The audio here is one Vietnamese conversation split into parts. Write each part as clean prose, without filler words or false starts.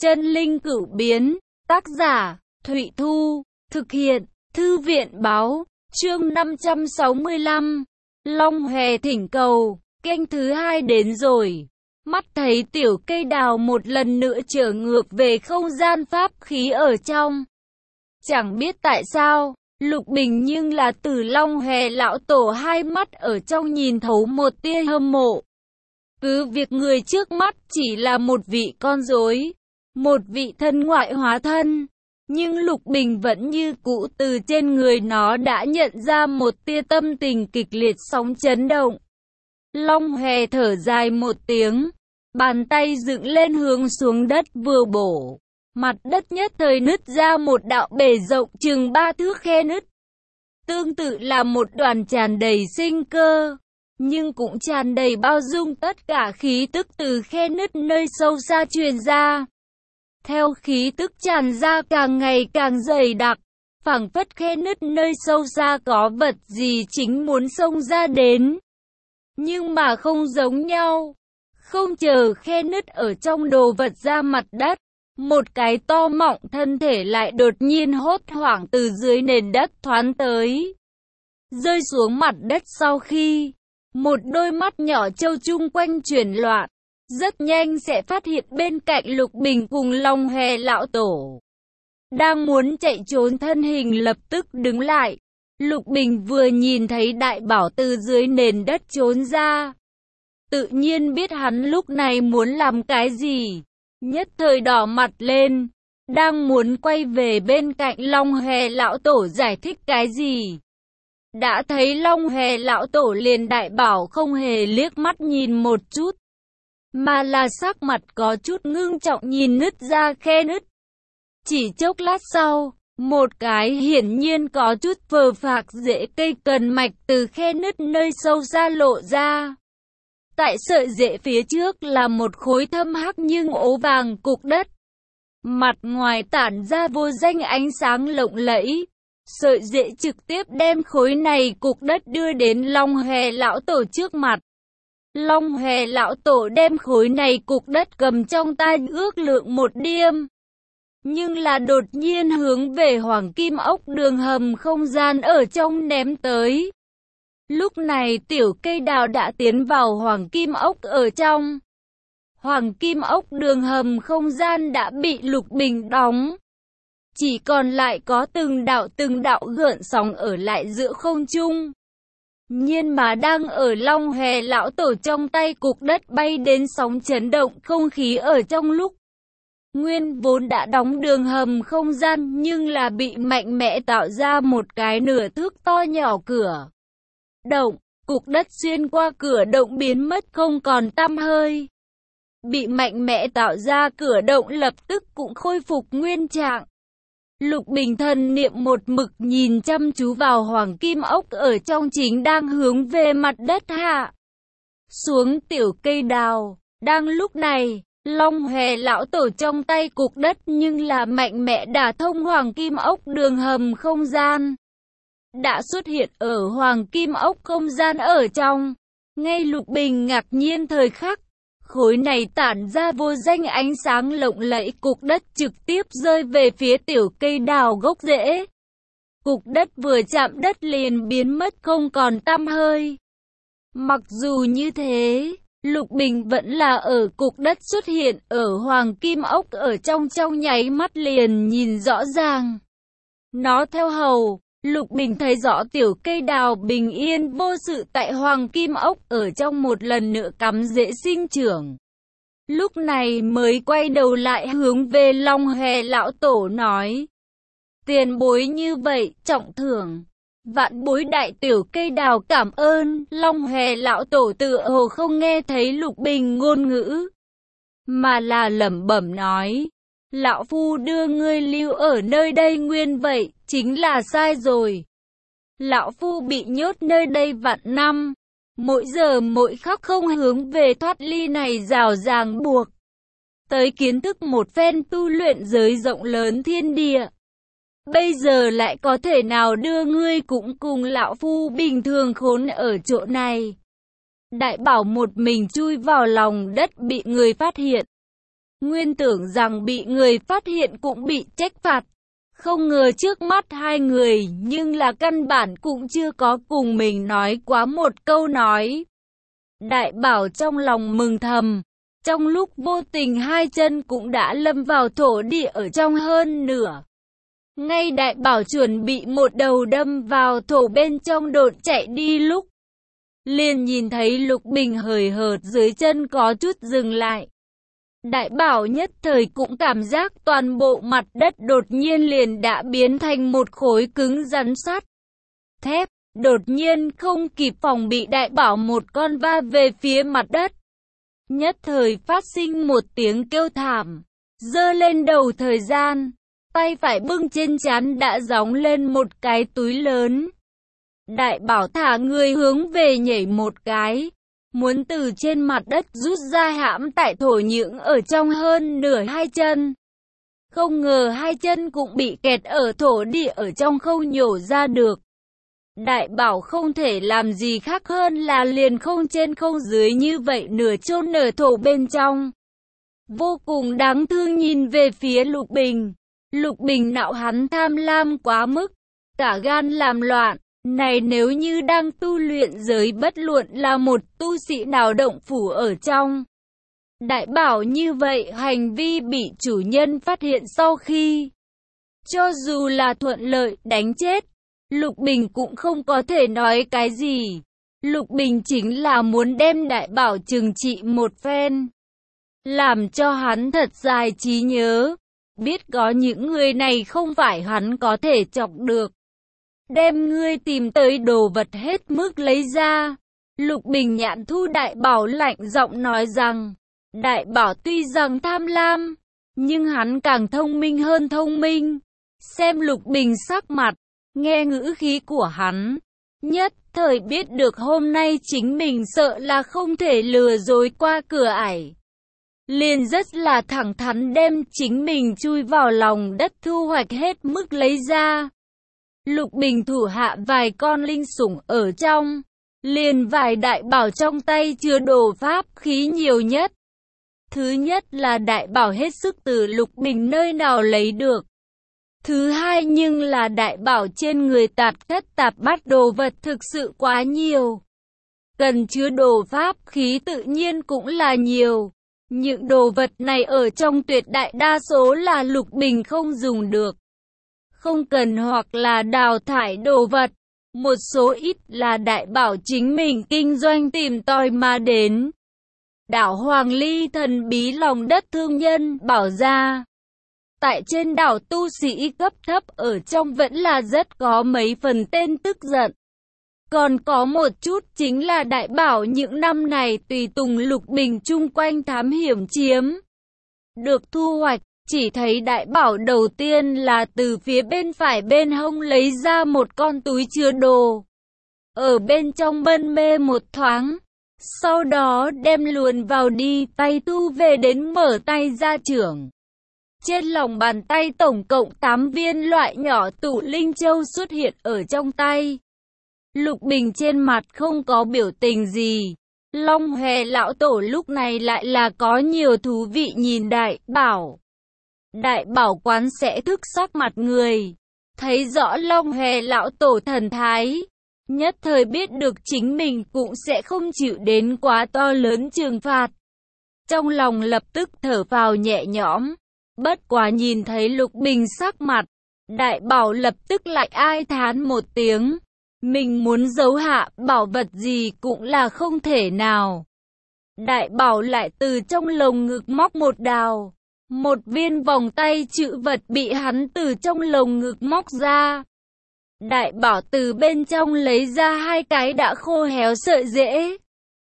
Chân linh cửu biến, tác giả, Thụy Thu, thực hiện, Thư viện báo, chương 565, Long Hòe thỉnh cầu, kênh thứ 2 đến rồi. Mắt thấy tiểu cây đào một lần nữa trở ngược về không gian pháp khí ở trong. Chẳng biết tại sao, Lục Bình nhưng là từ Long Hòe lão tổ hai mắt ở trong nhìn thấu một tia hâm mộ. Cứ việc người trước mắt chỉ là một vị con rối, một vị thân ngoại hóa thân, nhưng Lục Bình vẫn như cũ từ trên người nó đã nhận ra một tia tâm tình kịch liệt sóng chấn động. Long Hòe thở dài một tiếng, bàn tay dựng lên hướng xuống đất vừa bổ. Mặt đất nhất thời nứt ra một đạo bể rộng chừng 3 thước khe nứt. Tương tự là một đoàn tràn đầy sinh cơ, nhưng cũng tràn đầy bao dung tất cả khí tức từ khe nứt nơi sâu xa truyền ra. Theo khí tức tràn ra càng ngày càng dày đặc, phảng phất khe nứt nơi sâu xa có vật gì chính muốn xông ra đến. Nhưng mà không giống nhau. Không chờ khe nứt ở trong đồ vật ra mặt đất, một cái to mọng thân thể lại đột nhiên hốt hoảng từ dưới nền đất thoáng tới. Rơi xuống mặt đất sau khi, một đôi mắt nhỏ trâu chung quanh chuyển loạn, rất nhanh sẽ phát hiện bên cạnh Lục Bình cùng Long Hòe lão tổ. Đang muốn chạy trốn thân hình lập tức đứng lại. Lục Bình vừa nhìn thấy đại bảo từ dưới nền đất trốn ra, tự nhiên biết hắn lúc này muốn làm cái gì, nhất thời đỏ mặt lên, đang muốn quay về bên cạnh Long Hòe lão tổ giải thích cái gì. Đã thấy Long Hòe lão tổ liền đại bảo không hề liếc mắt nhìn một chút, mà là sắc mặt có chút ngưng trọng nhìn nứt ra khe nứt. Chỉ chốc lát sau, một cái hiển nhiên có chút phờ phạc rễ cây cần mạch từ khe nứt nơi sâu xa lộ ra. Tại sợi rễ phía trước là một khối thâm hắc nhưng ố vàng cục đất. Mặt ngoài tản ra vô danh ánh sáng lộng lẫy. Sợi rễ trực tiếp đem khối này cục đất đưa đến Long Hòe lão tổ trước mặt. Long Hòe lão tổ đem khối này cục đất cầm trong tay ước lượng một điêm. Nhưng là đột nhiên hướng về hoàng kim ốc đường hầm không gian ở trong ném tới. Lúc này tiểu cây đào đã tiến vào hoàng kim ốc ở trong. Hoàng kim ốc đường hầm không gian đã bị Lục Bình đóng. Chỉ còn lại có từng đạo gợn sóng ở lại giữa không trung. Nhưng mà đang ở Long Hòe lão tổ trong tay cục đất bay đến sóng chấn động không khí ở trong lúc. Nguyên vốn đã đóng đường hầm không gian nhưng là bị mạnh mẽ tạo ra một cái nửa thước to nhỏ cửa động, cục đất xuyên qua cửa động biến mất không còn tăm hơi. Bị mạnh mẽ tạo ra cửa động lập tức cũng khôi phục nguyên trạng. Lục Bình thần niệm một mực nhìn chăm chú vào hoàng kim ốc ở trong chính đang hướng về mặt đất hạ xuống tiểu cây đào. Đang lúc này, Long Hòe lão tổ trong tay cục đất nhưng là mạnh mẽ đả thông hoàng kim ốc đường hầm không gian. Đã xuất hiện ở hoàng kim ốc không gian ở trong. Ngay Lục Bình ngạc nhiên thời khắc, khối này tản ra vô danh ánh sáng lộng lẫy cục đất trực tiếp rơi về phía tiểu cây đào gốc rễ. Cục đất vừa chạm đất liền biến mất không còn tăm hơi. Mặc dù như thế, Lục Bình vẫn là ở cục đất xuất hiện ở hoàng kim ốc ở trong nháy mắt liền nhìn rõ ràng. Nó theo hầu, Lục Bình thấy rõ tiểu cây đào bình yên vô sự tại hoàng kim ốc ở trong một lần nữa cắm rễ sinh trưởng. Lúc này mới quay đầu lại hướng về Long Hòe lão tổ nói. Tiền bối như vậy, trọng thưởng. Vạn bối đại tiểu cây đào cảm ơn. Long Hòe lão tổ tựa hồ không nghe thấy Lục Bình ngôn ngữ, mà là lẩm bẩm nói. Lão phu đưa ngươi lưu ở nơi đây nguyên vậy, chính là sai rồi. Lão phu bị nhốt nơi đây vạn năm, mỗi giờ mỗi khắc không hướng về thoát ly này rào ràng buộc. Tới kiến thức một phen tu luyện giới rộng lớn thiên địa. Bây giờ lại có thể nào đưa ngươi cũng cùng lão phu bình thường khốn ở chỗ này. Đại bảo một mình chui vào lòng đất bị người phát hiện. Nguyên tưởng rằng bị người phát hiện cũng bị trách phạt. Không ngờ trước mắt hai người nhưng là căn bản cũng chưa có cùng mình nói quá một câu nói. Đại Bảo trong lòng mừng thầm. Trong lúc vô tình hai chân cũng đã lâm vào thổ địa ở trong hơn nửa. Ngay Đại Bảo chuẩn bị một đầu đâm vào thổ bên trong đột chạy đi lúc. Liền nhìn thấy Lục Bình hời hợt dưới chân có chút dừng lại. Đại Bảo nhất thời cũng cảm giác toàn bộ mặt đất đột nhiên liền đã biến thành một khối cứng rắn sắt thép. Đột nhiên không kịp phòng bị, Đại Bảo một con va về phía mặt đất. Nhất thời phát sinh một tiếng kêu thảm. Giơ lên đầu thời gian, tay phải bưng trên trán đã gióng lên một cái túi lớn. Đại Bảo thả người hướng về nhảy một cái, muốn từ trên mặt đất rút ra hãm tại thổ nhưỡng ở trong hơn nửa hai chân. Không ngờ hai chân cũng bị kẹt ở thổ địa ở trong không nhổ ra được. Đại Bảo không thể làm gì khác hơn là liền không trên không dưới như vậy nửa chôn nửa thổ bên trong. Vô cùng đáng thương nhìn về phía Lục Bình. Lục Bình nạo hắn tham lam quá mức, cả gan làm loạn. Này nếu như đang tu luyện giới bất luận là một tu sĩ nào động phủ ở trong. Đại Bảo như vậy hành vi bị chủ nhân phát hiện sau khi. Cho dù là thuận lợi đánh chết, Lục Bình cũng không có thể nói cái gì. Lục Bình chính là muốn đem Đại Bảo trừng trị một phen. Làm cho hắn thật dài trí nhớ. Biết có những người này không phải hắn có thể chọc được. Đem ngươi tìm tới đồ vật hết mức lấy ra. Lục Bình nhãn thu Đại Bảo lạnh giọng nói rằng. Đại Bảo tuy rằng tham lam, nhưng hắn càng thông minh hơn thông minh. Xem Lục Bình sắc mặt, nghe ngữ khí của hắn, nhất thời biết được hôm nay chính mình sợ là không thể lừa dối qua cửa ải. Liền rất là thẳng thắn đem chính mình chui vào lòng đất thu hoạch hết mức lấy ra. Lục Bình thủ hạ vài con linh sủng ở trong, liền vài Đại Bảo trong tay chứa đồ pháp khí nhiều nhất. Thứ nhất là Đại Bảo hết sức từ Lục Bình nơi nào lấy được. Thứ hai nhưng là Đại Bảo trên người tạt thất tạp bát đồ vật thực sự quá nhiều. Cần chứa đồ pháp khí tự nhiên cũng là nhiều. Những đồ vật này ở trong tuyệt đại đa số là Lục Bình không dùng được. Không cần hoặc là đào thải đồ vật. Một số ít là Đại Bảo chính mình kinh doanh tìm tòi mà đến. Đảo Hoàng Ly thần bí lòng đất thương nhân bảo ra. Tại trên đảo tu sĩ cấp thấp ở trong vẫn là rất có mấy phần tên tức giận. Còn có một chút chính là Đại Bảo những năm này tùy tùng Lục Bình chung quanh thám hiểm chiếm. Được thu hoạch, chỉ thấy Đại Bảo đầu tiên là từ phía bên phải bên hông lấy ra một con túi chứa đồ. Ở bên trong mân mê một thoáng. Sau đó đem luồn vào đi, tay thu về đến mở tay ra trưởng. Trên lòng bàn tay tổng cộng 8 viên loại nhỏ tụ linh châu xuất hiện ở trong tay. Lục Bình trên mặt không có biểu tình gì. Long Hòe lão tổ lúc này lại là có nhiều thú vị nhìn Đại Bảo. Đại Bảo quán sẽ thức sắc mặt người. Thấy rõ Long Hòe lão tổ thần thái. Nhất thời biết được chính mình cũng sẽ không chịu đến quá to lớn trừng phạt. Trong lòng lập tức thở vào nhẹ nhõm. Bất quá nhìn thấy Lục Bình sắc mặt, Đại Bảo lập tức lại ai thán một tiếng. Mình muốn giấu hạ bảo vật gì cũng là không thể nào. Đại Bảo lại từ trong lồng ngực móc một đào. Một viên vòng tay chữ vật bị hắn từ trong lồng ngực móc ra. Đại Bảo từ bên trong lấy ra hai cái đã khô héo sợi rễ.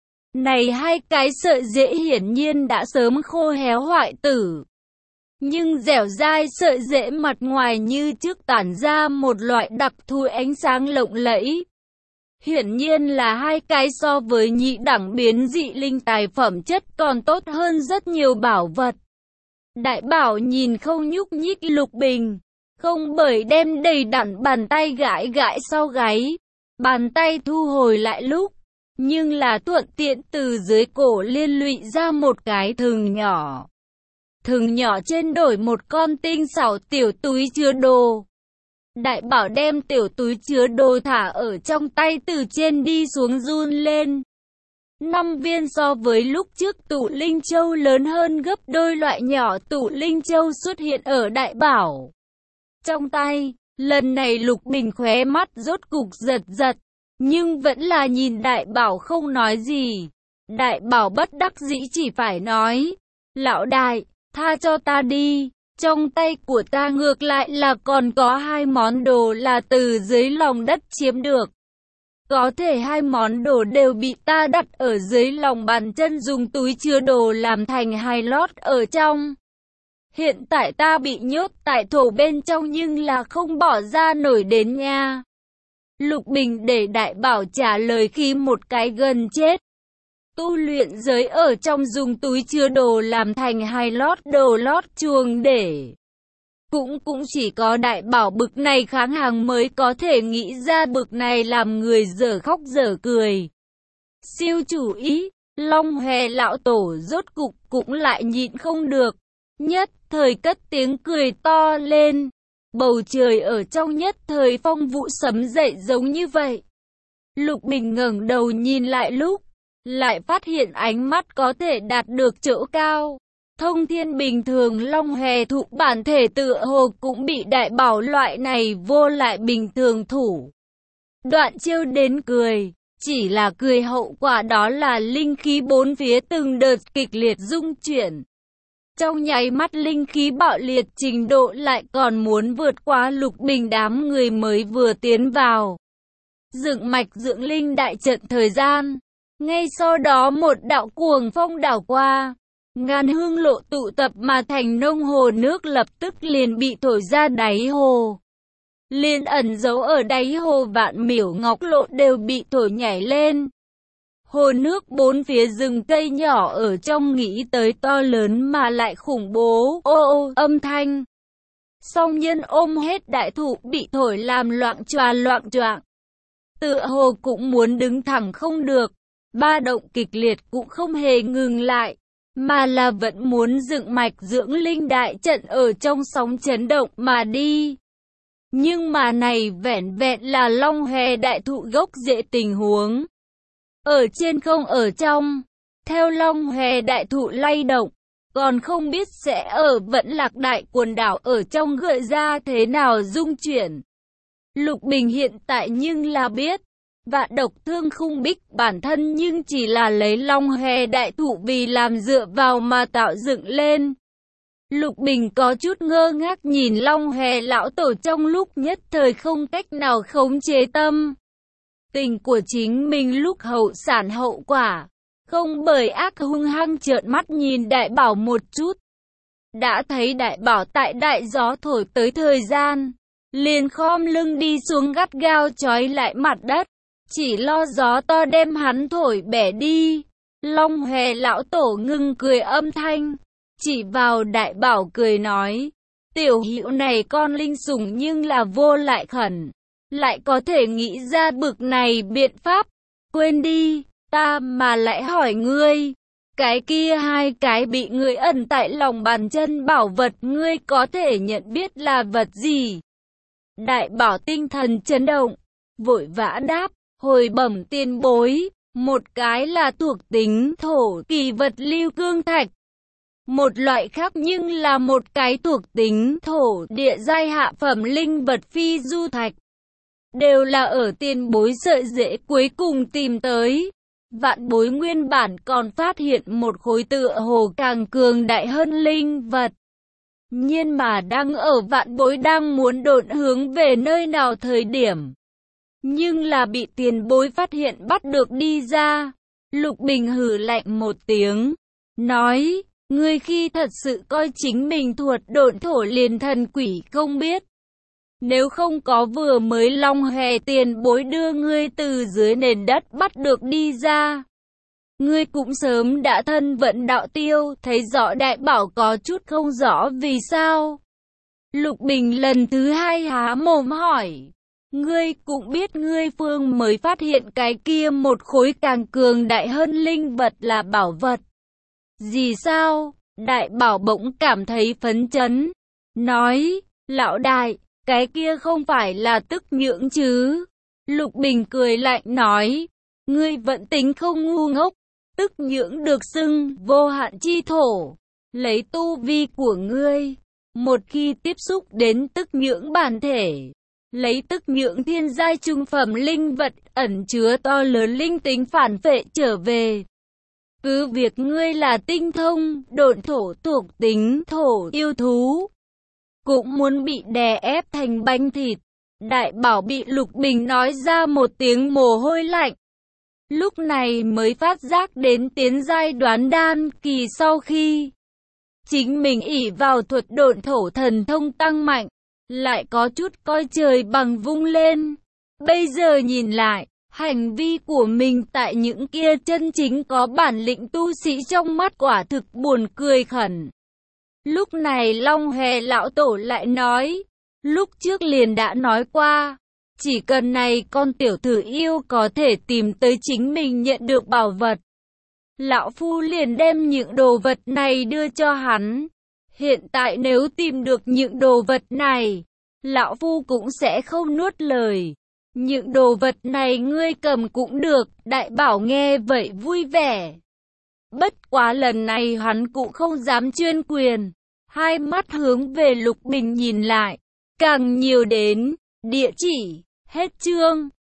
Này hai cái sợi rễ hiển nhiên đã sớm khô héo hoại tử. Nhưng dẻo dai sợi rễ mặt ngoài như trước tản ra một loại đặc thù ánh sáng lộng lẫy. Hiển nhiên là hai cái so với nhị đẳng biến dị linh tài phẩm chất còn tốt hơn rất nhiều bảo vật. Đại Bảo nhìn không nhúc nhích Lục Bình, không bởi đem đầy đặn bàn tay gãi gãi sau gáy. Bàn tay thu hồi lại lúc, nhưng là thuận tiện từ dưới cổ liên lụy ra một cái thừng nhỏ. thừng nhỏ trên đổi một con tinh xảo tiểu túi chứa đồ. Đại bảo đem tiểu túi chứa đồ thả ở trong tay, từ trên đi xuống run lên. 5 viên so với lúc trước tụ linh châu lớn hơn gấp đôi, loại nhỏ tụ linh châu xuất hiện ở đại bảo trong tay. Lần này Lục Bình khóe mắt rốt cục giật giật, nhưng vẫn là nhìn đại bảo không nói gì. Đại bảo bất đắc dĩ chỉ phải nói, lão đại, tha cho ta đi, trong tay của ta ngược lại là còn có 2 món đồ là từ dưới lòng đất chiếm được. Có thể 2 món đồ đều bị ta đặt ở dưới lòng bàn chân, dùng túi chứa đồ làm thành hai lót ở trong. Hiện tại ta bị nhốt tại thổ bên trong nhưng là không bỏ ra nổi đến nha. Lục Bình để đại bảo trả lời khi một cái gần chết. Tu luyện giới ở trong dùng túi chứa đồ làm thành hai lót đồ lót chuồng để. Cũng chỉ có đại bảo bực này kháng hàng mới có thể nghĩ ra bực này làm người dở khóc dở cười. Siêu chủ ý, Long Hòe lão tổ rốt cục cũng lại nhịn không được. Nhất thời cất tiếng cười to lên. Bầu trời ở trong nhất thời phong vụ sấm dậy giống như vậy. Lục Bình ngẩng đầu nhìn lại lúc, lại phát hiện ánh mắt có thể đạt được chỗ cao. Thông thiên bình thường Long Hòe thụ bản thể tựa hồ cũng bị đại bảo loại này vô lại bình thường thủ. Đoạn trêu đến cười, chỉ là cười hậu quả đó là linh khí bốn phía từng đợt kịch liệt rung chuyển. Trong nháy mắt linh khí bạo liệt trình độ lại còn muốn vượt qua Lục Bình đám người mới vừa tiến vào. Dựng mạch dưỡng linh đại trận thời gian. Ngay sau đó một đạo cuồng phong đảo qua. Ngàn hương lộ tụ tập mà thành nông hồ nước lập tức liền bị thổi ra đáy hồ. Liền ẩn giấu ở đáy hồ vạn miểu ngọc lộ đều bị thổi nhảy lên. Hồ nước bốn phía rừng cây nhỏ ở trong nghĩ tới to lớn mà lại khủng bố, ô âm thanh. Song nhân ôm hết đại thụ bị thổi làm loạng choạng. Tựa hồ cũng muốn đứng thẳng không được, ba động kịch liệt cũng không hề ngừng lại, mà là vẫn muốn dựng mạch dưỡng linh đại trận ở trong sóng chấn động mà đi. Nhưng mà này vẻn vẹn là Long Hòe đại thụ gốc rễ tình huống. Ở trên không ở trong, theo Long Hòe đại thụ lay động, còn không biết sẽ ở Vẫn Lạc đại quần đảo ở trong gợi ra thế nào dung chuyển. Lục Bình hiện tại nhưng là biết, Vạn Độc Thương Khung Bích bản thân nhưng chỉ là lấy Long Hòe đại thụ vì làm dựa vào mà tạo dựng lên. Lục Bình có chút ngơ ngác nhìn Long Hòe lão tổ, trong lúc nhất thời không cách nào khống chế tâm tình của chính mình lúc hậu sản hậu quả, không bởi ác hung hăng trợn mắt nhìn đại bảo một chút. Đã thấy đại bảo tại đại gió thổi tới thời gian, liền khom lưng đi xuống gắt gao trói lại mặt đất, chỉ lo gió to đem hắn thổi bẻ đi. Long Hòe lão tổ ngừng cười âm thanh, chỉ vào đại bảo cười nói, tiểu hữu này con linh sủng nhưng là vô lại khẩn, lại có thể nghĩ ra bực này biện pháp. Quên đi, ta mà lại hỏi ngươi, cái kia 2 cái bị ngươi ẩn tại lòng bàn chân bảo vật ngươi có thể nhận biết là vật gì? Đại bảo tinh thần chấn động, vội vã đáp, hồi bẩm tiền bối, một cái là thuộc tính thổ kỳ vật lưu cương thạch. Một loại khác nhưng là một cái thuộc tính thổ địa giai hạ phẩm linh vật phi du thạch. Đều là ở tiền bối sợi rễ cuối cùng tìm tới. Vạn bối nguyên bản còn phát hiện một khối tựa hồ càng cường đại hơn linh vật. Nhưng mà đang ở vạn bối đang muốn độn hướng về nơi nào thời điểm. Nhưng là bị tiền bối phát hiện bắt được đi ra. Lục Bình hừ lạnh một tiếng, nói, ngươi khi thật sự coi chính mình thuộc độn thổ liền thần quỷ không biết. Nếu không có vừa mới Long Hòe tiền bối đưa ngươi từ dưới nền đất bắt được đi ra, ngươi cũng sớm đã thân vận đạo tiêu. Thấy rõ đại bảo có chút không rõ vì sao. Lục Bình lần thứ 2 há mồm hỏi, ngươi cũng biết ngươi phương mới phát hiện cái kia một khối càng cường đại hơn linh vật là bảo vật gì sao? Đại Bảo bỗng cảm thấy phấn chấn, nói, lão đại, cái kia không phải là tức nhưỡng chứ? Lục Bình cười lạnh nói, ngươi vẫn tính không ngu ngốc, tức nhưỡng được xưng vô hạn chi thổ, lấy tu vi của ngươi, một khi tiếp xúc đến tức nhưỡng bản thể, lấy tức nhưỡng thiên giai trung phẩm linh vật ẩn chứa to lớn linh tính phản phệ trở về. Cứ việc ngươi là tinh thông, độn thổ thuộc tính thổ yêu thú, cũng muốn bị đè ép thành bánh thịt. Đại Bảo bị Lục Bình nói ra một tiếng mồ hôi lạnh. Lúc này mới phát giác đến tiến giai đoán đan kỳ sau khi chính mình ỷ vào thuật độn thổ thần thông tăng mạnh, lại có chút coi trời bằng vung lên. Bây giờ nhìn lại, hành vi của mình tại những kia chân chính có bản lĩnh tu sĩ trong mắt quả thực buồn cười khẩn. Lúc này Long Hề lão tổ lại nói, lúc trước liền đã nói qua, chỉ cần này con tiểu tử yêu có thể tìm tới chính mình nhận được bảo vật, lão phu liền đem những đồ vật này đưa cho hắn. Hiện tại nếu tìm được những đồ vật này, lão phu cũng sẽ không nuốt lời. Những đồ vật này ngươi cầm cũng được. Đại Bảo nghe vậy vui vẻ. Bất quá lần này hắn cũng không dám chuyên quyền, hai mắt hướng về Lục Bình nhìn lại, càng nhiều đến địa chỉ. Hết chương.